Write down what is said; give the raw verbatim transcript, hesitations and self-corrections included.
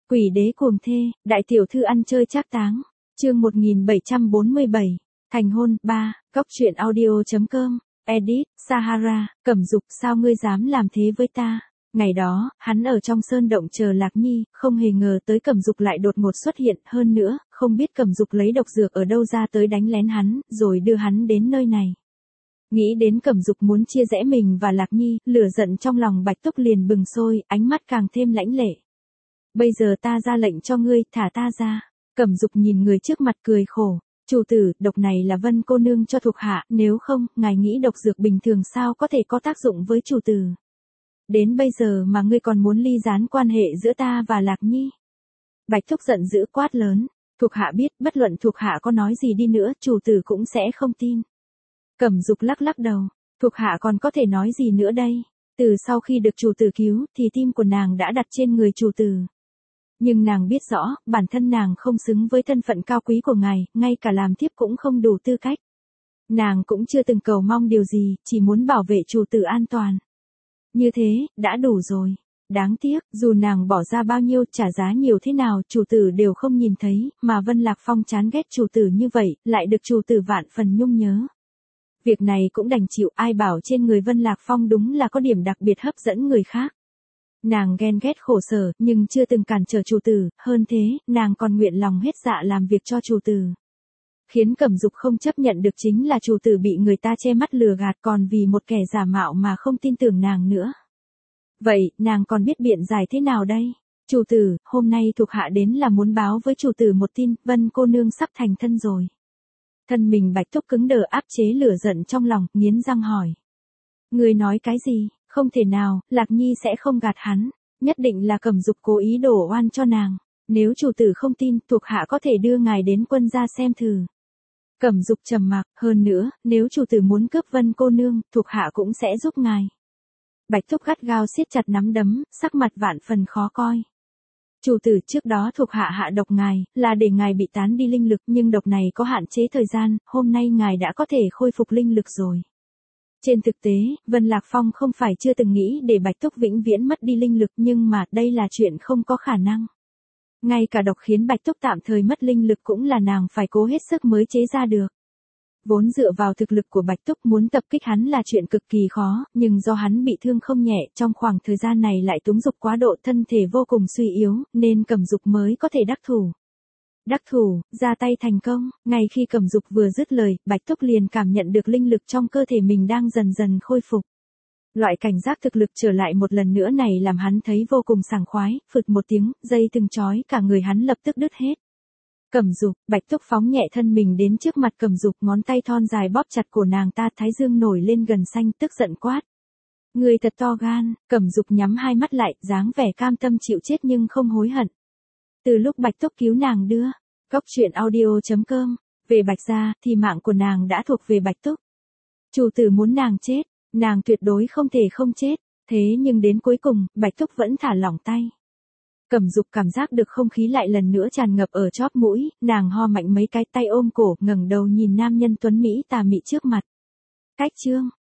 Quỷ đế cuồng thê, đại tiểu thư ăn chơi trác táng. Chương một nghìn bảy trăm bốn mươi bảy. Thành hôn ba. Góc truyện audio.com. Edit, Sahara. Cẩm Dục, sao ngươi dám làm thế với ta? Ngày đó, hắn ở trong sơn động chờ Lạc Nhi, không hề ngờ tới Cẩm Dục lại đột ngột xuất hiện, hơn nữa, không biết Cẩm Dục lấy độc dược ở đâu ra tới đánh lén hắn, rồi đưa hắn đến nơi này. Nghĩ đến Cẩm Dục muốn chia rẽ mình và Lạc Nhi, lửa giận trong lòng Bạch Túc liền bừng sôi, ánh mắt càng thêm lãnh lệ. Bây giờ ta ra lệnh cho ngươi, thả ta ra. Cẩm Dục nhìn người trước mặt cười khổ. Chủ tử, độc này là Vân cô nương cho thuộc hạ, nếu không, ngài nghĩ độc dược bình thường sao có thể có tác dụng với chủ tử. Đến bây giờ mà ngươi còn muốn ly gián quan hệ giữa ta và Lạc Nhi. Bạch Thúc giận dữ quát lớn. Thuộc hạ biết, bất luận thuộc hạ có nói gì đi nữa, chủ tử cũng sẽ không tin. Cẩm Dục lắc lắc đầu. Thuộc hạ còn có thể nói gì nữa đây? Từ sau khi được chủ tử cứu, thì tim của nàng đã đặt trên người chủ tử. Nhưng nàng biết rõ, bản thân nàng không xứng với thân phận cao quý của ngài, ngay cả làm thiếp cũng không đủ tư cách. Nàng cũng chưa từng cầu mong điều gì, chỉ muốn bảo vệ chủ tử an toàn. Như thế, đã đủ rồi. Đáng tiếc, dù nàng bỏ ra bao nhiêu, trả giá nhiều thế nào, chủ tử đều không nhìn thấy, mà Vân Lạc Phong chán ghét chủ tử như vậy, lại được chủ tử vạn phần nhung nhớ. Việc này cũng đành chịu, ai bảo trên người Vân Lạc Phong đúng là có điểm đặc biệt hấp dẫn người khác. Nàng ghen ghét khổ sở, nhưng chưa từng cản trở chủ tử, hơn thế, nàng còn nguyện lòng hết dạ làm việc cho chủ tử. Khiến Cẩm Dục không chấp nhận được chính là chủ tử bị người ta che mắt lừa gạt còn vì một kẻ giả mạo mà không tin tưởng nàng nữa. Vậy, nàng còn biết biện giải thế nào đây? Chủ tử, hôm nay thuộc hạ đến là muốn báo với chủ tử một tin, Vân cô nương sắp thành thân rồi. Thân mình Bạch Thúc cứng đờ áp chế lửa giận trong lòng, nghiến răng hỏi. Người nói cái gì? Không thể nào, Lạc Nhi sẽ không gạt hắn, nhất định là Cẩm Dục cố ý đổ oan cho nàng. Nếu chủ tử không tin, thuộc hạ có thể đưa ngài đến quân gia xem thử. Cẩm Dục trầm mặc, hơn nữa, nếu chủ tử muốn cướp Vân cô nương, thuộc hạ cũng sẽ giúp ngài. Bạch Thúc gắt gao siết chặt nắm đấm, sắc mặt vạn phần khó coi. Chủ tử, trước đó thuộc hạ hạ độc ngài, là để ngài bị tán đi linh lực, nhưng độc này có hạn chế thời gian, hôm nay ngài đã có thể khôi phục linh lực rồi. Trên thực tế, Vân Lạc Phong không phải chưa từng nghĩ để Bạch Túc vĩnh viễn mất đi linh lực, nhưng mà đây là chuyện không có khả năng. Ngay cả độc khiến Bạch Túc tạm thời mất linh lực cũng là nàng phải cố hết sức mới chế ra được. Vốn dựa vào thực lực của Bạch Túc muốn tập kích hắn là chuyện cực kỳ khó, nhưng do hắn bị thương không nhẹ, trong khoảng thời gian này lại túng dục quá độ, thân thể vô cùng suy yếu, nên Cẩm Dục mới có thể đắc thủ. Đắc thủ, ra tay thành công, ngay khi Cẩm Dục vừa dứt lời, Bạch Túc liền cảm nhận được linh lực trong cơ thể mình đang dần dần khôi phục. Loại cảnh giác thực lực trở lại một lần nữa này làm hắn thấy vô cùng sảng khoái, phụt một tiếng, dây từng chói cả người hắn lập tức đứt hết. Cẩm Dục, Bạch Túc phóng nhẹ thân mình đến trước mặt Cẩm Dục, ngón tay thon dài bóp chặt cổ nàng ta, thái dương nổi lên gần xanh, tức giận quát. Người thật to gan. Cẩm Dục nhắm hai mắt lại, dáng vẻ cam tâm chịu chết nhưng không hối hận. Từ lúc Bạch Túc cứu nàng đưa, góc truyện audio.com, về Bạch gia, thì mạng của nàng đã thuộc về Bạch Túc. Chủ tử muốn nàng chết, nàng tuyệt đối không thể không chết, thế nhưng đến cuối cùng, Bạch Túc vẫn thả lỏng tay. Cẩm Dục cảm giác được không khí lại lần nữa tràn ngập ở chóp mũi, nàng ho mạnh mấy cái, tay ôm cổ, ngẩng đầu nhìn nam nhân tuấn Mỹ tà mị trước mặt. Cách chương,